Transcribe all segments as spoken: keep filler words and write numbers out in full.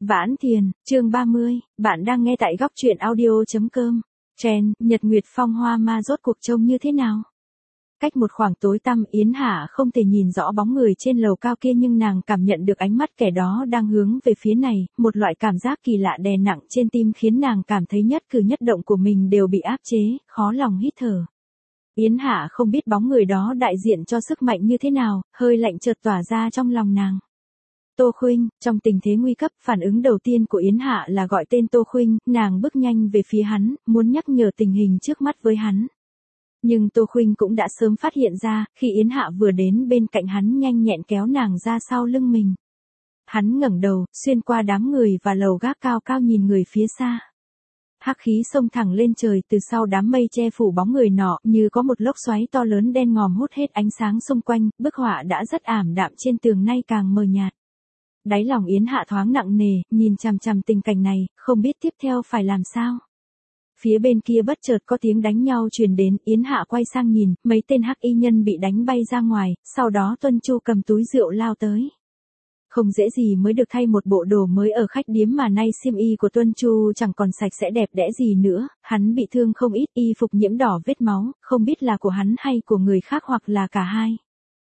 Vãn Thiền, chương ba mươi, bạn đang nghe tại góc truyện audio.com. Trend, Nhật Nguyệt Phong Hoa Ma rốt cuộc trông như thế nào? Cách một khoảng tối tăm, Yến Hạ không thể nhìn rõ bóng người trên lầu cao kia, nhưng nàng cảm nhận được ánh mắt kẻ đó đang hướng về phía này, một loại cảm giác kỳ lạ đè nặng trên tim khiến nàng cảm thấy nhất cử nhất động của mình đều bị áp chế, khó lòng hít thở. Yến Hạ không biết bóng người đó đại diện cho sức mạnh như thế nào, hơi lạnh chợt tỏa ra trong lòng nàng. Tô Khuynh, trong tình thế nguy cấp, phản ứng đầu tiên của Yến Hạ là gọi tên Tô Khuynh, nàng bước nhanh về phía hắn, muốn nhắc nhở tình hình trước mắt với hắn. Nhưng Tô Khuynh cũng đã sớm phát hiện ra, khi Yến Hạ vừa đến bên cạnh hắn nhanh nhẹn kéo nàng ra sau lưng mình. Hắn ngẩng đầu, xuyên qua đám người và lầu gác cao cao nhìn người phía xa. Hắc khí xông thẳng lên trời, từ sau đám mây che phủ bóng người nọ, như có một lốc xoáy to lớn đen ngòm hút hết ánh sáng xung quanh, bức họa đã rất ảm đạm trên tường nay càng mờ nhạt. Đáy lòng Yến Hạ thoáng nặng nề, nhìn chằm chằm tình cảnh này, không biết tiếp theo phải làm sao. Phía bên kia bất chợt có tiếng đánh nhau truyền đến, Yến Hạ quay sang nhìn, mấy tên hắc y nhân bị đánh bay ra ngoài, sau đó Tuân Chu cầm túi rượu lao tới. Không dễ gì mới được thay một bộ đồ mới ở khách điếm mà nay xiêm y của Tuân Chu chẳng còn sạch sẽ đẹp đẽ gì nữa, hắn bị thương không ít, y phục nhiễm đỏ vết máu, không biết là của hắn hay của người khác hoặc là cả hai.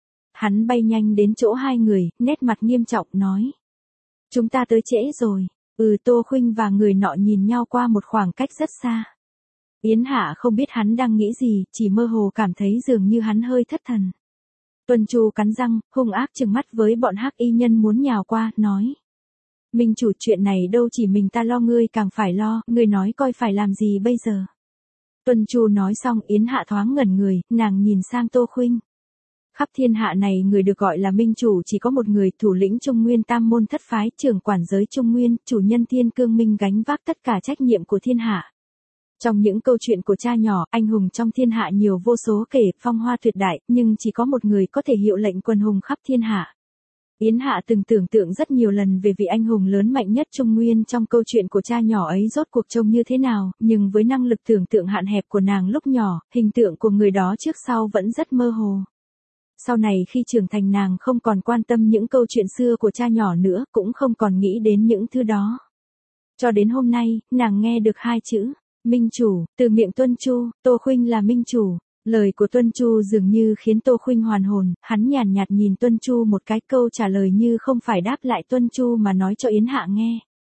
Hắn bay nhanh đến chỗ hai người, nét mặt nghiêm trọng nói. Chúng ta tới trễ rồi. Ừ, Tô Khuynh và người nọ nhìn nhau qua một khoảng cách rất xa. Yến Hạ không biết hắn đang nghĩ gì, chỉ mơ hồ cảm thấy dường như hắn hơi thất thần. Tuân Chu cắn răng, hung ác trừng mắt với bọn hắc y nhân muốn nhào qua, nói. Minh chủ, chuyện này đâu chỉ mình ta lo, ngươi càng phải lo, ngươi nói coi phải làm gì bây giờ. Tuân Chu nói xong, Yến Hạ thoáng ngẩn người, nàng nhìn sang Tô Khuynh. Khắp thiên hạ này người được gọi là minh chủ chỉ có một người, thủ lĩnh Trung Nguyên tam môn thất phái, trưởng quản giới Trung Nguyên, chủ nhân Thiên Cương Minh gánh vác tất cả trách nhiệm của thiên hạ. Trong những câu chuyện của cha nhỏ, anh hùng trong thiên hạ nhiều vô số kể, phong hoa tuyệt đại, nhưng chỉ có một người có thể hiệu lệnh quần hùng khắp thiên hạ. Yến Hạ từng tưởng tượng rất nhiều lần về vị anh hùng lớn mạnh nhất Trung Nguyên trong câu chuyện của cha nhỏ ấy rốt cuộc trông như thế nào, nhưng với năng lực tưởng tượng hạn hẹp của nàng lúc nhỏ, hình tượng của người đó trước sau vẫn rất mơ hồ. Sau này khi trưởng thành nàng không còn quan tâm những câu chuyện xưa của cha nhỏ nữa, cũng không còn nghĩ đến những thứ đó. Cho đến hôm nay, nàng nghe được hai chữ, Minh chủ, từ miệng Tuân Chu, Tô Khuynh là Minh chủ. Lời của Tuân Chu dường như khiến Tô Khuynh hoàn hồn, hắn nhàn nhạt nhìn Tuân Chu một cái, câu trả lời như không phải đáp lại Tuân Chu mà nói cho Yến Hạ nghe.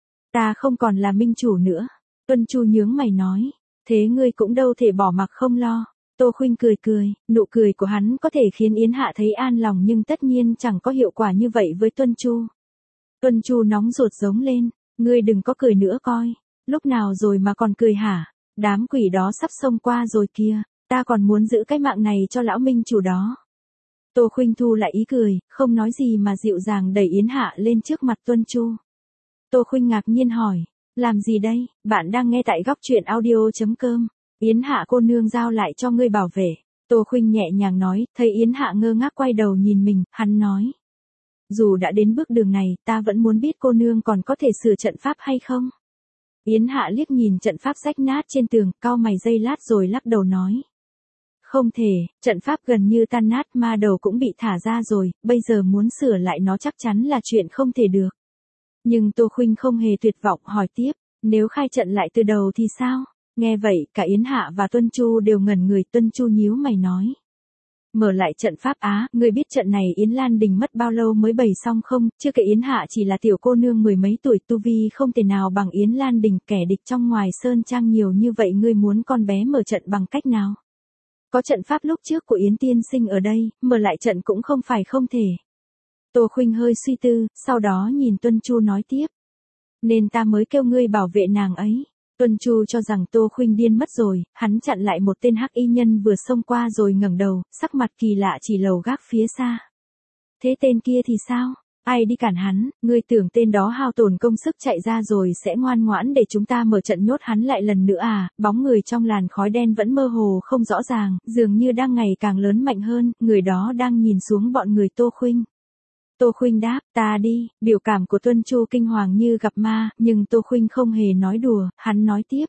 Ta không còn là Minh chủ nữa. Tuân Chu nhướng mày nói, thế ngươi cũng đâu thể bỏ mặc không lo. Tô Khuynh cười cười, nụ cười của hắn có thể khiến Yến Hạ thấy an lòng nhưng tất nhiên chẳng có hiệu quả như vậy với Tuân Chu. Tuân Chu nóng ruột giống lên, ngươi đừng có cười nữa coi, lúc nào rồi mà còn cười hả, đám quỷ đó sắp xông qua rồi kìa, ta còn muốn giữ cái mạng này cho lão minh chủ đó. Tô Khuynh thu lại ý cười, không nói gì mà dịu dàng đẩy Yến Hạ lên trước mặt Tuân Chu. Tô Khuynh ngạc nhiên hỏi, làm gì đây, bạn đang nghe tại góc truyện audio.com. Yến Hạ cô nương giao lại cho ngươi bảo vệ. Tô Khuynh nhẹ nhàng nói, thấy Yến Hạ ngơ ngác quay đầu nhìn mình, hắn nói. Dù đã đến bước đường này, ta vẫn muốn biết cô nương còn có thể sửa trận pháp hay không. Yến Hạ liếc nhìn trận pháp rách nát trên tường, cau mày giây lát rồi lắc đầu nói. Không thể, trận pháp gần như tan nát, ma đầu cũng bị thả ra rồi, bây giờ muốn sửa lại nó chắc chắn là chuyện không thể được. Nhưng Tô Khuynh không hề tuyệt vọng, hỏi tiếp, nếu khai trận lại từ đầu thì sao? Nghe vậy, cả Yến Hạ và Tuân Chu đều ngẩn người. Tuân Chu nhíu mày nói. Mở lại trận pháp á, ngươi biết trận này Yến Lan Đình mất bao lâu mới bày xong không, chưa kể Yến Hạ chỉ là tiểu cô nương mười mấy tuổi, tu vi không thể nào bằng Yến Lan Đình, kẻ địch trong ngoài sơn trang nhiều như vậy, ngươi muốn con bé mở trận bằng cách nào? Có trận pháp lúc trước của Yến tiên sinh ở đây, mở lại trận cũng không phải không thể. Tô Khuynh hơi suy tư, sau đó nhìn Tuân Chu nói tiếp. Nên ta mới kêu ngươi bảo vệ nàng ấy. Tuân Chu cho rằng Tô Khuynh điên mất rồi, hắn chặn lại một tên hắc y nhân vừa xông qua rồi ngẩng đầu, sắc mặt kỳ lạ chỉ lầu gác phía xa. Thế tên kia thì sao? Ai đi cản hắn, ngươi tưởng tên đó hao tổn công sức chạy ra rồi sẽ ngoan ngoãn để chúng ta mở trận nhốt hắn lại lần nữa à? Bóng người trong làn khói đen vẫn mơ hồ không rõ ràng, dường như đang ngày càng lớn mạnh hơn, người đó đang nhìn xuống bọn người Tô Khuynh. Tô Khuynh đáp, ta đi, biểu cảm của Tuân Chu kinh hoàng như gặp ma, nhưng Tô Khuynh không hề nói đùa, hắn nói tiếp.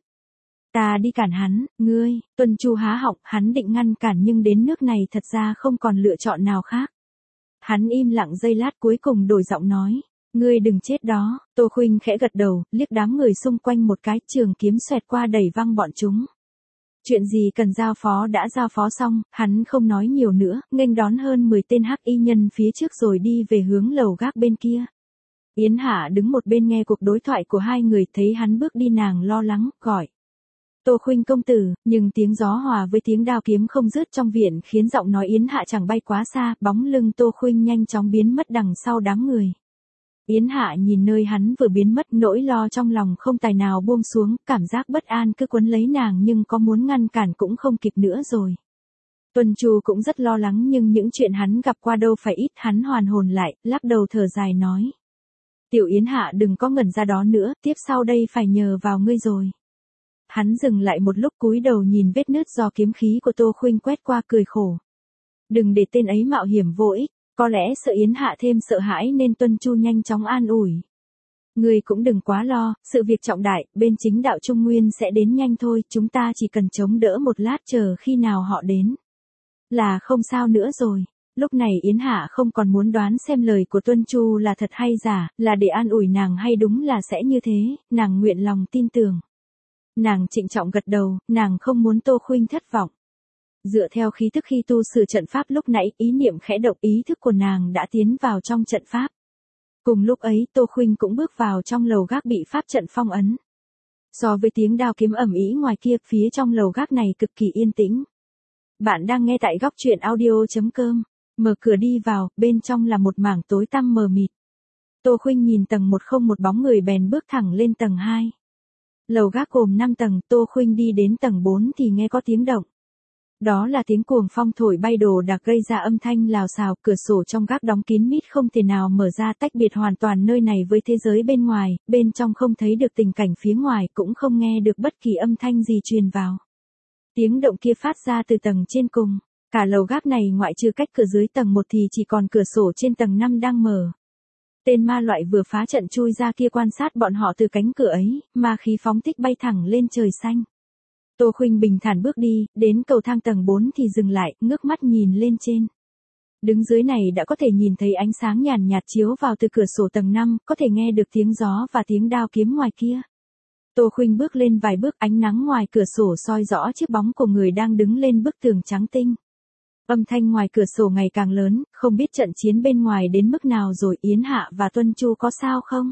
Ta đi cản hắn, ngươi, Tuân Chu há họng, hắn định ngăn cản nhưng đến nước này thật ra không còn lựa chọn nào khác. Hắn im lặng giây lát cuối cùng đổi giọng nói, Ngươi đừng chết đó, Tô Khuynh khẽ gật đầu, liếc đám người xung quanh một cái, trường kiếm xoẹt qua đẩy văng bọn chúng. Chuyện gì cần giao phó đã giao phó xong, hắn không nói nhiều nữa, nghênh đón hơn mười tên hắc y nhân phía trước rồi đi về hướng lầu gác bên kia. Yến Hạ đứng một bên nghe cuộc đối thoại của hai người, thấy hắn bước đi nàng lo lắng, gọi. Tô Khuynh công tử, nhưng tiếng gió hòa với tiếng đao kiếm không dứt trong viện khiến giọng nói Yến Hạ chẳng bay quá xa, bóng lưng Tô Khuynh nhanh chóng biến mất đằng sau đám người. Yến Hạ nhìn nơi hắn vừa biến mất, nỗi lo trong lòng không tài nào buông xuống, cảm giác bất an cứ quấn lấy nàng nhưng có muốn ngăn cản cũng không kịp nữa rồi. Tuân Chu cũng rất lo lắng nhưng những chuyện hắn gặp qua đâu phải ít, hắn hoàn hồn lại, lắc đầu thở dài nói. Tiểu Yến Hạ đừng có ngẩn ra đó nữa, tiếp sau đây phải nhờ vào ngươi rồi. Hắn dừng lại một lúc cúi đầu nhìn vết nứt do kiếm khí của Tô Khuynh quét qua cười khổ. Đừng để tên ấy mạo hiểm vô ích, có lẽ sợ Yến Hạ thêm sợ hãi nên Tuân Chu nhanh chóng an ủi. Ngươi cũng đừng quá lo, sự việc trọng đại, bên chính đạo Trung Nguyên sẽ đến nhanh thôi, chúng ta chỉ cần chống đỡ một lát chờ khi nào họ đến. Là không sao nữa rồi. Lúc này Yến Hạ không còn muốn đoán xem lời của Tuân Chu là thật hay giả, là để an ủi nàng hay đúng là sẽ như thế, nàng nguyện lòng tin tưởng. Nàng trịnh trọng gật đầu, nàng không muốn Tô Khuynh thất vọng. Dựa theo khí thức khi tu sử trận pháp lúc nãy, ý niệm khẽ động, ý thức của nàng đã tiến vào trong trận pháp. Cùng lúc ấy Tô Khuynh cũng bước vào trong lầu gác bị pháp trận phong ấn. So với tiếng đao kiếm ầm ĩ ngoài kia, phía trong lầu gác này cực kỳ yên tĩnh. Bạn đang nghe tại góc truyện audio chấm com. Mở cửa đi vào, bên trong là một mảng tối tăm mờ mịt. Tô Khuynh nhìn tầng một không một bóng người bèn bước thẳng lên tầng hai. Lầu gác gồm năm tầng, Tô Khuynh đi đến tầng bốn thì nghe có tiếng động. Đó là tiếng cuồng phong thổi bay đồ đạc gây ra âm thanh lào xào, cửa sổ trong gác đóng kín mít không thể nào mở ra, tách biệt hoàn toàn nơi này với thế giới bên ngoài, bên trong không thấy được tình cảnh phía ngoài, cũng không nghe được bất kỳ âm thanh gì truyền vào. Tiếng động kia phát ra từ tầng trên cùng. Cả lầu gác này ngoại trừ cách cửa dưới tầng một thì chỉ còn cửa sổ trên tầng năm đang mở. Tên ma loại vừa phá trận chui ra kia quan sát bọn họ từ cánh cửa ấy, ma khí phóng thích bay thẳng lên trời xanh. Tô Khuynh bình thản bước đi, đến cầu thang tầng bốn thì dừng lại, ngước mắt nhìn lên trên. Đứng dưới này đã có thể nhìn thấy ánh sáng nhàn nhạt chiếu vào từ cửa sổ tầng năm, có thể nghe được tiếng gió và tiếng đao kiếm ngoài kia. Tô Khuynh bước lên vài bước, ánh nắng ngoài cửa sổ soi rõ chiếc bóng của người đang đứng lên bức tường trắng tinh. Âm thanh ngoài cửa sổ ngày càng lớn, không biết trận chiến bên ngoài đến mức nào rồi, Yến Hạ và Tuân Chu có sao không?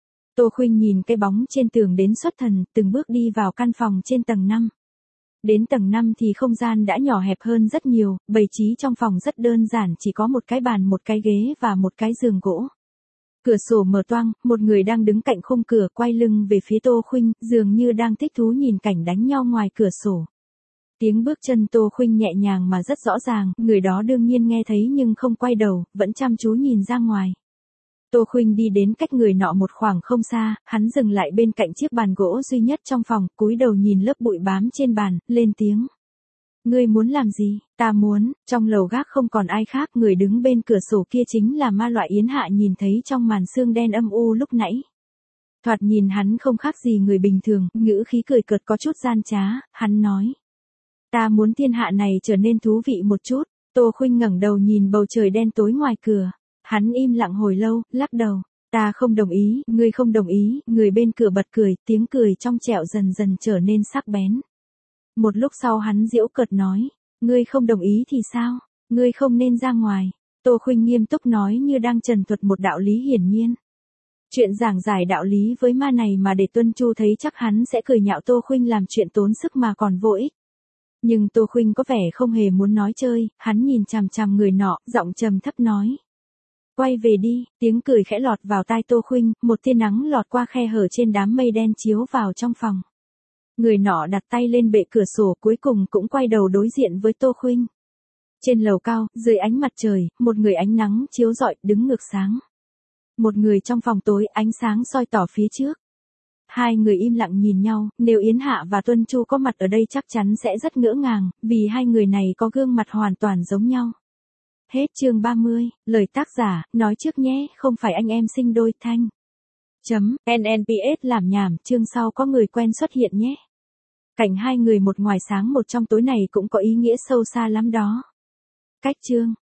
Tô Khuynh nhìn cái bóng trên tường đến xuất thần, từng bước đi vào căn phòng trên tầng năm. Đến tầng năm thì không gian đã nhỏ hẹp hơn rất nhiều, bày trí trong phòng rất đơn giản, chỉ có một cái bàn, một cái ghế và một cái giường gỗ. Cửa sổ mở toang, một người đang đứng cạnh khung cửa quay lưng về phía Tô Khuynh, dường như đang thích thú nhìn cảnh đánh nhau ngoài cửa sổ. Tiếng bước chân Tô Khuynh nhẹ nhàng mà rất rõ ràng, người đó đương nhiên nghe thấy nhưng không quay đầu, vẫn chăm chú nhìn ra ngoài. Tô Khuynh đi đến cách người nọ một khoảng không xa, hắn dừng lại bên cạnh chiếc bàn gỗ duy nhất trong phòng, cúi đầu nhìn lớp bụi bám trên bàn, lên tiếng. Ngươi muốn làm gì? Ta muốn, trong lầu gác không còn ai khác, người đứng bên cửa sổ kia chính là ma loại Yến Hạ nhìn thấy trong màn sương đen âm u lúc nãy. Thoạt nhìn hắn không khác gì người bình thường, ngữ khí cười cợt có chút gian trá, hắn nói. Ta muốn thiên hạ này trở nên thú vị một chút. Tô Khuynh ngẩng đầu nhìn bầu trời đen tối ngoài cửa. Hắn im lặng hồi lâu, lắc đầu. Ta không đồng ý, ngươi không đồng ý, người bên cửa bật cười, tiếng cười trong trẻo dần dần trở nên sắc bén. Một lúc sau hắn giễu cợt nói, ngươi không đồng ý thì sao, ngươi không nên ra ngoài. Tô Khuynh nghiêm túc nói như đang trần thuật một đạo lý hiển nhiên. Chuyện giảng giải đạo lý với ma này mà để Tuân Chu thấy chắc hắn sẽ cười nhạo Tô Khuynh làm chuyện tốn sức mà còn vô ích. Nhưng Tô Khuynh có vẻ không hề muốn nói chơi, hắn nhìn chằm chằm người nọ, giọng trầm thấp nói. Quay về đi, tiếng cười khẽ lọt vào tai Tô Khuynh, một tia nắng lọt qua khe hở trên đám mây đen chiếu vào trong phòng. Người nọ đặt tay lên bệ cửa sổ cuối cùng cũng quay đầu đối diện với Tô Khuynh. Trên lầu cao, dưới ánh mặt trời, một người ánh nắng chiếu rọi đứng ngược sáng. Một người trong phòng tối ánh sáng soi tỏ phía trước. Hai người im lặng nhìn nhau, nếu Yến Hạ và Tuân Chu có mặt ở đây chắc chắn sẽ rất ngỡ ngàng, vì hai người này có gương mặt hoàn toàn giống nhau. Hết chương ba mươi, lời tác giả, nói trước nhé, không phải anh em sinh đôi thanh. Chấm, en en pê ét làm nhảm, chương sau có người quen xuất hiện nhé. Cảnh hai người một ngoài sáng một trong tối này cũng có ý nghĩa sâu xa lắm đó. Cách chương.